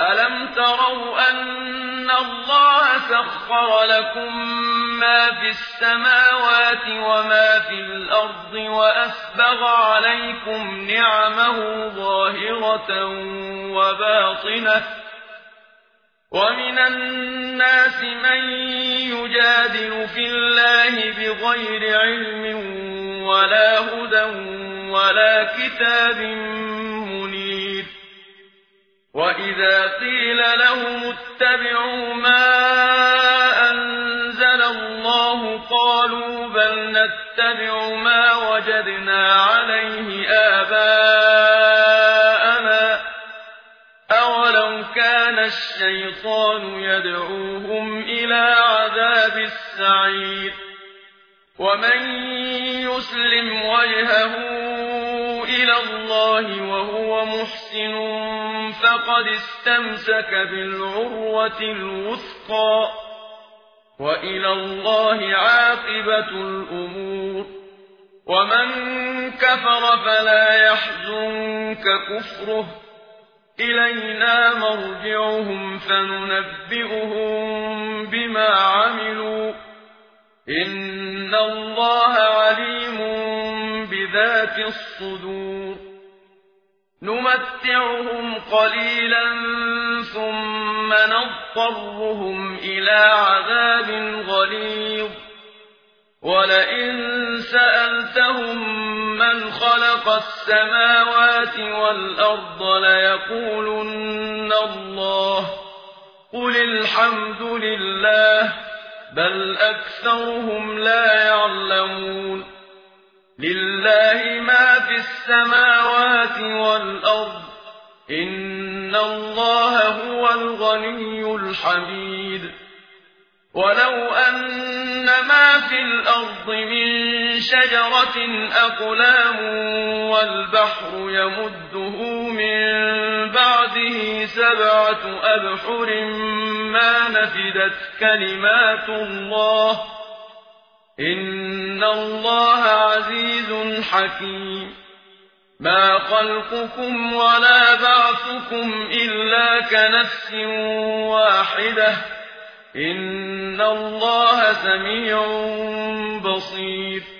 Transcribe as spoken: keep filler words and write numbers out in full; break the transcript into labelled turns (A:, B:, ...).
A: ألم تروا أن الله سخر لكم ما في السماوات وما في الأرض وأسبغ عليكم نعمه ظاهرة وباطنة ومن الناس من يجادل في الله بغير علم ولا هدى ولا كتاب منير وإذا قيل لهم اتبعوا ما أنزل الله قالوا بل نتبع ما وجدنا عليه آباءنا أولو كان الشيطان يدعوهم إلى عذاب السعير ومن يسلم وجهه إلى الله وهو محسن فقد استمسك بالعروة الوثقى وإلى الله عاقبة الأمور ومن كفر فلا يحزنك كفره إلينا مرجعهم فننبئهم بما عملوا إن الله عليم بذات الصدور نمتعهم قليلا ثم نضطرهم إلى عذاب غليظ ولئن سألتهم من خلق السماوات والأرض ليقولن الله قل الحمد لله بل أكثرهم لا يعلمون لله ما في السماوات والأرض إن الله هو الغني الحميد ولو أن ما في الأرض من شجرة أقلام والبحر يمده من بعده سبعة أبحر ما نفدت كلمات الله إن الله عزيز حكيم ما خلقكم ولا بعثكم إلا كنفس واحدة إن الله سميع بصير